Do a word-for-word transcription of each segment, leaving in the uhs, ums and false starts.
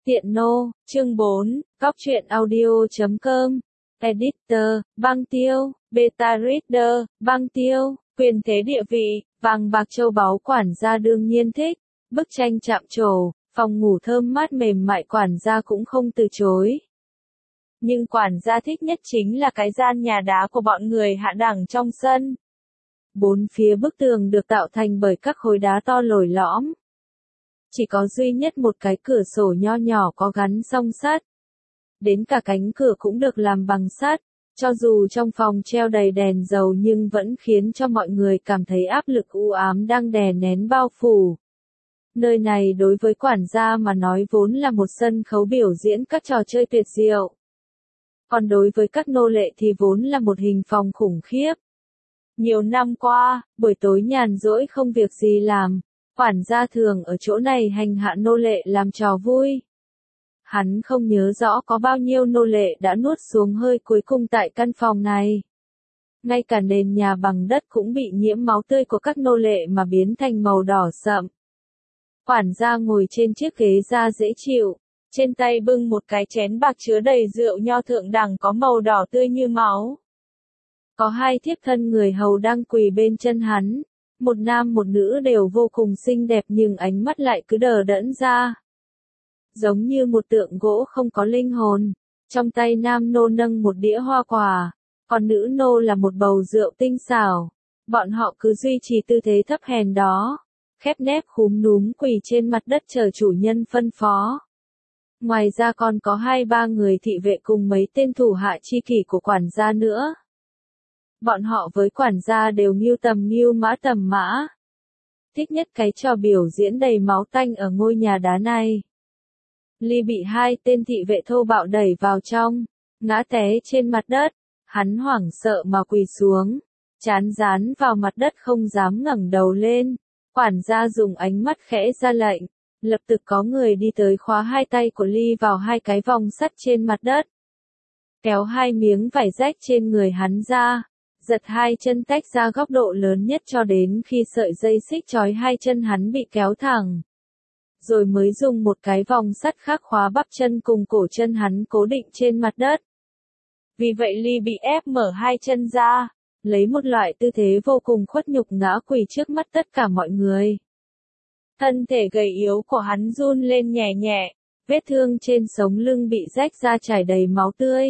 Tiện nô, chương bốn, cóc truyện audio chấm com, Editor, Băng Tiêu, Beta Reader, Băng Tiêu, quyền thế địa vị, vàng bạc châu báu quản gia đương nhiên thích, bức tranh chạm trổ, phòng ngủ thơm mát mềm mại quản gia cũng không từ chối. Nhưng quản gia thích nhất chính là cái gian nhà đá của bọn người hạ đẳng trong sân. Bốn phía bức tường được tạo thành bởi các khối đá to lồi lõm. Chỉ có duy nhất một cái cửa sổ nho nhỏ có gắn song sắt. Đến cả cánh cửa cũng được làm bằng sắt, cho dù trong phòng treo đầy đèn dầu nhưng vẫn khiến cho mọi người cảm thấy áp lực u ám đang đè nén bao phủ. Nơi này đối với quản gia mà nói vốn là một sân khấu biểu diễn các trò chơi tuyệt diệu. Còn đối với các nô lệ thì vốn là một hình phòng khủng khiếp. Nhiều năm qua, buổi tối nhàn rỗi không việc gì làm, quản gia thường ở chỗ này hành hạ nô lệ làm trò vui. Hắn không nhớ rõ có bao nhiêu nô lệ đã nuốt xuống hơi cuối cùng tại căn phòng này. Ngay cả nền nhà bằng đất cũng bị nhiễm máu tươi của các nô lệ mà biến thành màu đỏ sậm. Quản gia ngồi trên chiếc ghế da dễ chịu, trên tay bưng một cái chén bạc chứa đầy rượu nho thượng đẳng có màu đỏ tươi như máu. Có hai thiếp thân người hầu đang quỳ bên chân hắn, một nam một nữ đều vô cùng xinh đẹp nhưng ánh mắt lại cứ đờ đẫn ra. Giống như một tượng gỗ không có linh hồn, trong tay nam nô nâng một đĩa hoa quả, còn nữ nô là một bầu rượu tinh xảo. Bọn họ cứ duy trì tư thế thấp hèn đó, khép nép khúm núm quỳ trên mặt đất chờ chủ nhân phân phó. Ngoài ra còn có hai ba người thị vệ cùng mấy tên thủ hạ chi kỷ của quản gia nữa. Bọn họ với quản gia đều nghiêu tầm nghiêu mã tầm mã. Thích nhất cái trò biểu diễn đầy máu tanh ở ngôi nhà đá này. Ly bị hai tên thị vệ thô bạo đẩy vào trong, ngã té trên mặt đất, hắn hoảng sợ mà quỳ xuống, chán dán vào mặt đất không dám ngẩng đầu lên. Quản gia dùng ánh mắt khẽ ra lệnh, lập tức có người đi tới khóa hai tay của Ly vào hai cái vòng sắt trên mặt đất. Kéo hai miếng vải rách trên người hắn ra, giật hai chân tách ra góc độ lớn nhất cho đến khi sợi dây xích trói hai chân hắn bị kéo thẳng. Rồi mới dùng một cái vòng sắt khác khóa bắp chân cùng cổ chân hắn cố định trên mặt đất. Vì vậy Ly bị ép mở hai chân ra, lấy một loại tư thế vô cùng khuất nhục ngã quỳ trước mắt tất cả mọi người. Thân thể gầy yếu của hắn run lên nhẹ nhẹ, vết thương trên sống lưng bị rách ra chảy đầy máu tươi.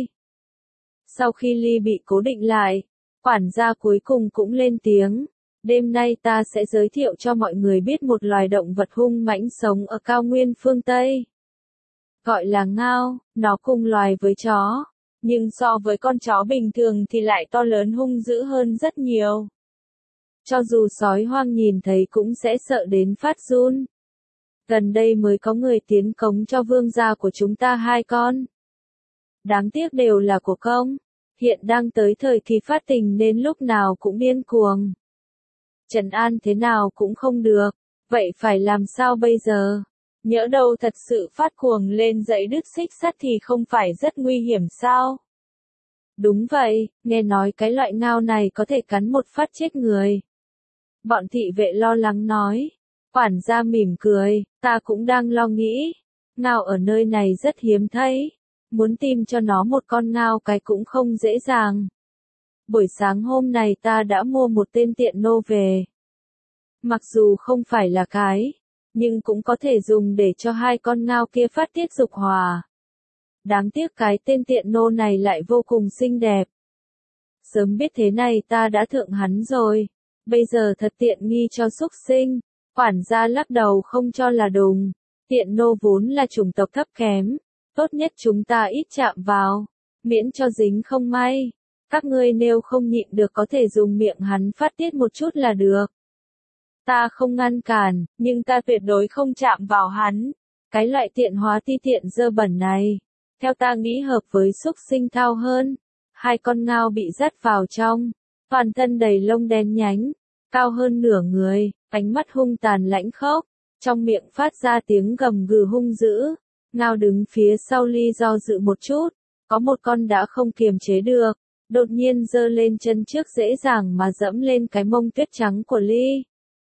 Sau khi Ly bị cố định lại, quản gia cuối cùng cũng lên tiếng, đêm nay ta sẽ giới thiệu cho mọi người biết một loài động vật hung mãnh sống ở cao nguyên phương Tây. Gọi là ngao, nó cùng loài với chó, nhưng so với con chó bình thường thì lại to lớn hung dữ hơn rất nhiều. Cho dù sói hoang nhìn thấy cũng sẽ sợ đến phát run. Gần đây mới có người tiến cống cho vương gia của chúng ta hai con. Đáng tiếc đều là của công. Hiện đang tới thời kỳ phát tình nên lúc nào cũng điên cuồng. Trấn an thế nào cũng không được, vậy phải làm sao bây giờ? Nhỡ đâu thật sự phát cuồng lên dậy đứt xích sắt thì không phải rất nguy hiểm sao? Đúng vậy, nghe nói cái loại ngao này có thể cắn một phát chết người. Bọn thị vệ lo lắng nói. Quản gia mỉm cười, ta cũng đang lo nghĩ. Ngao ở nơi này rất hiếm thấy. Muốn tìm cho nó một con ngao cái cũng không dễ dàng. Buổi sáng hôm này ta đã mua một tên tiện nô về. Mặc dù không phải là cái, nhưng cũng có thể dùng để cho hai con ngao kia phát tiết dục hỏa. Đáng tiếc cái tên tiện nô này lại vô cùng xinh đẹp. Sớm biết thế này ta đã thượng hắn rồi. Bây giờ thật tiện nghi cho súc sinh. Quản gia lắc đầu không cho là đúng. Tiện nô vốn là chủng tộc thấp kém. Tốt nhất chúng ta ít chạm vào, miễn cho dính không may. Các ngươi nếu không nhịn được có thể dùng miệng hắn phát tiết một chút là được. Ta không ngăn cản, nhưng ta tuyệt đối không chạm vào hắn. Cái loại tiện hóa ti tiện dơ bẩn này, theo ta nghĩ hợp với súc sinh thao hơn. Hai con ngao bị dắt vào trong, toàn thân đầy lông đen nhánh, cao hơn nửa người, ánh mắt hung tàn lãnh khốc, trong miệng phát ra tiếng gầm gừ hung dữ. Ngao đứng phía sau Ly do dự một chút, có một con đã không kiềm chế được, đột nhiên giơ lên chân trước dễ dàng mà dẫm lên cái mông tuyết trắng của Ly.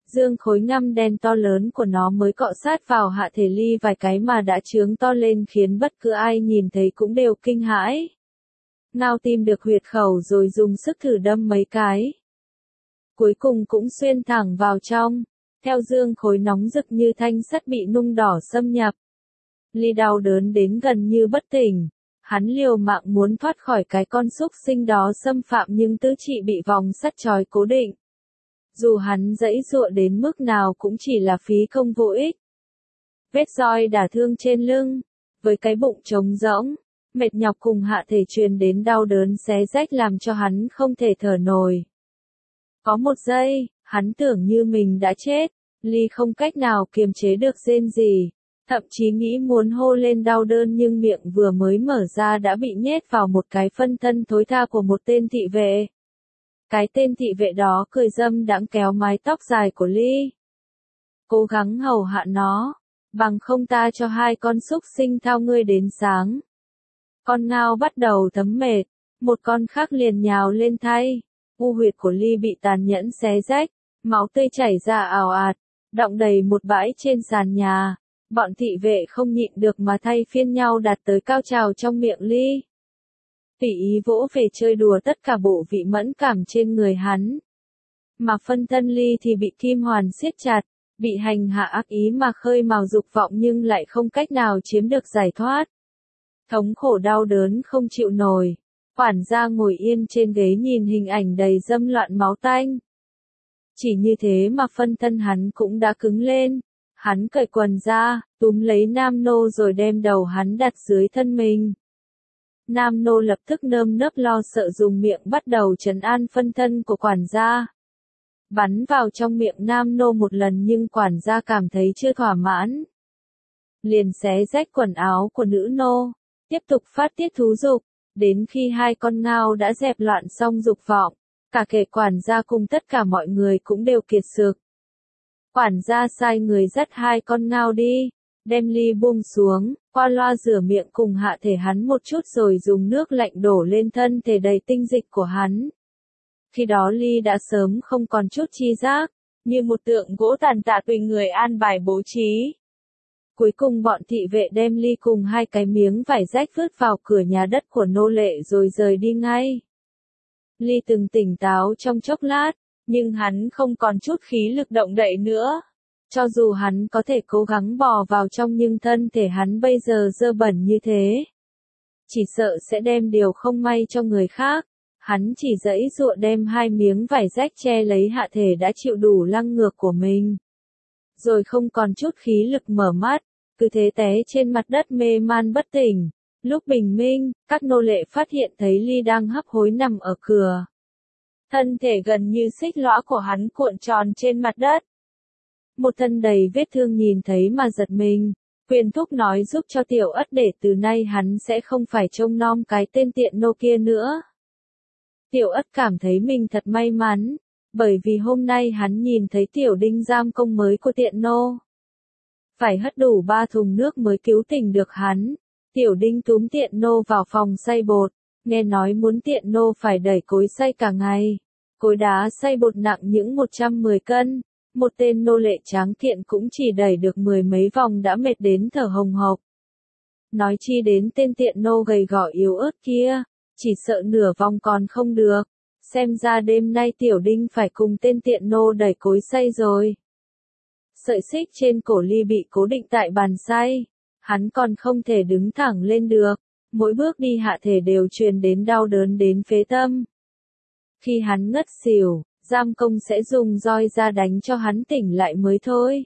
Dương khối ngăm đen to lớn của nó mới cọ sát vào hạ thể Ly vài cái mà đã trướng to lên khiến bất cứ ai nhìn thấy cũng đều kinh hãi. Ngao tìm được huyệt khẩu rồi dùng sức thử đâm mấy cái. Cuối cùng cũng xuyên thẳng vào trong. Theo dương khối nóng rực như thanh sắt bị nung đỏ xâm nhập. Ly đau đớn đến gần như bất tỉnh. Hắn liều mạng muốn thoát khỏi cái con súc sinh đó xâm phạm nhưng tứ chi bị vòng sắt trói cố định. Dù hắn giãy giụa đến mức nào cũng chỉ là phí công vô ích. Vết roi đả thương trên lưng, với cái bụng trống rỗng, mệt nhọc cùng hạ thể truyền đến đau đớn xé rách làm cho hắn không thể thở nổi. Có một giây, hắn tưởng như mình đã chết, Ly không cách nào kiềm chế được rên rỉ, thậm chí nghĩ muốn hô lên đau đớn nhưng miệng vừa mới mở ra đã bị nhét vào một cái phân thân thối tha của một tên thị vệ. Cái tên thị vệ đó cười dâm đãng kéo mái tóc dài của Ly. Cố gắng hầu hạ nó, bằng không ta cho hai con súc sinh thao ngươi đến sáng. Con ngao bắt đầu thấm mệt, một con khác liền nhào lên thay. U huyệt của Ly bị tàn nhẫn xé rách, máu tươi chảy ra ào ạt, đọng đầy một bãi trên sàn nhà. Bọn thị vệ không nhịn được mà thay phiên nhau đạt tới cao trào trong miệng Ly. Tùy ý vỗ về chơi đùa tất cả bộ vị mẫn cảm trên người hắn. Mà phân thân Ly thì bị kim hoàn siết chặt, bị hành hạ ác ý mà khơi mào dục vọng nhưng lại không cách nào chiếm được giải thoát. Thống khổ đau đớn không chịu nổi. Quản gia ngồi yên trên ghế nhìn hình ảnh đầy dâm loạn máu tanh. Chỉ như thế mà phân thân hắn cũng đã cứng lên. Hắn cởi quần ra, túm lấy nam nô rồi đem đầu hắn đặt dưới thân mình. Nam nô lập tức nơm nớp lo sợ dùng miệng bắt đầu trấn an phân thân của quản gia. Bắn vào trong miệng nam nô một lần nhưng quản gia cảm thấy chưa thỏa mãn. Liền xé rách quần áo của nữ nô, tiếp tục phát tiết thú dục, đến khi hai con ngao đã dẹp loạn xong dục vọng, cả kẻ quản gia cùng tất cả mọi người cũng đều kiệt sức. Quản gia sai người dắt hai con ngao đi, đem Ly buông xuống, qua loa rửa miệng cùng hạ thể hắn một chút rồi dùng nước lạnh đổ lên thân thể đầy tinh dịch của hắn. Khi đó Ly đã sớm không còn chút chi giác, như một tượng gỗ tàn tạ tùy người an bài bố trí. Cuối cùng bọn thị vệ đem Ly cùng hai cái miếng vải rách vứt vào cửa nhà đất của nô lệ rồi rời đi ngay. Ly từng tỉnh táo trong chốc lát, nhưng hắn không còn chút khí lực động đậy nữa. Cho dù hắn có thể cố gắng bò vào trong nhưng thân thể hắn bây giờ dơ bẩn như thế. Chỉ sợ sẽ đem điều không may cho người khác. Hắn chỉ giãy giụa đem hai miếng vải rách che lấy hạ thể đã chịu đủ lăng ngược của mình. Rồi không còn chút khí lực mở mắt, cứ thế té trên mặt đất mê man bất tỉnh. Lúc bình minh, các nô lệ phát hiện thấy Ly đang hấp hối nằm ở cửa. Thân thể gần như xích lõa của hắn cuộn tròn trên mặt đất. Một thân đầy vết thương nhìn thấy mà giật mình. Quyền thúc nói giúp cho tiểu ất để từ nay hắn sẽ không phải trông nom cái tên tiện nô kia nữa. Tiểu ất cảm thấy mình thật may mắn, bởi vì hôm nay hắn nhìn thấy tiểu đinh giam công mới của tiện nô. Phải hất đủ ba thùng nước mới cứu tỉnh được hắn. Tiểu đinh túm tiện nô vào phòng xay bột, nghe nói muốn tiện nô phải đẩy cối xay cả ngày. Cối đá xay bột nặng những một trăm mười cân, một tên nô lệ tráng kiện cũng chỉ đẩy được mười mấy vòng đã mệt đến thở hồng hộc. Nói chi đến tên tiện nô gầy gò yếu ớt kia, chỉ sợ nửa vòng còn không được. Xem ra đêm nay tiểu đinh phải cùng tên tiện nô đẩy cối xay rồi. Sợi xích trên cổ Ly bị cố định tại bàn xay. Hắn còn không thể đứng thẳng lên được, mỗi bước đi hạ thể đều truyền đến đau đớn đến phế tâm. Khi hắn ngất xỉu, giam công sẽ dùng roi ra đánh cho hắn tỉnh lại mới thôi.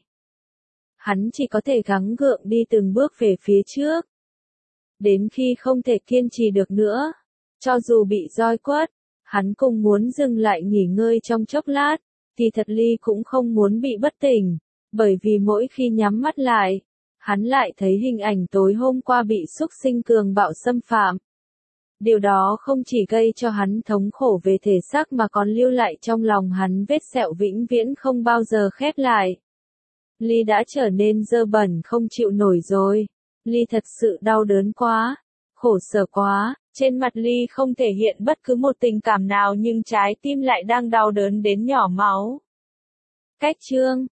Hắn chỉ có thể gắng gượng đi từng bước về phía trước. Đến khi không thể kiên trì được nữa, cho dù bị roi quất, hắn cũng muốn dừng lại nghỉ ngơi trong chốc lát, thì thật Ly cũng không muốn bị bất tỉnh, bởi vì mỗi khi nhắm mắt lại, hắn lại thấy hình ảnh tối hôm qua bị súc sinh cường bạo xâm phạm. Điều đó không chỉ gây cho hắn thống khổ về thể xác mà còn lưu lại trong lòng hắn vết sẹo vĩnh viễn không bao giờ khép lại. Ly đã trở nên dơ bẩn không chịu nổi rồi. Ly thật sự đau đớn quá, khổ sở quá, trên mặt Ly không thể hiện bất cứ một tình cảm nào nhưng trái tim lại đang đau đớn đến nhỏ máu. Cách chương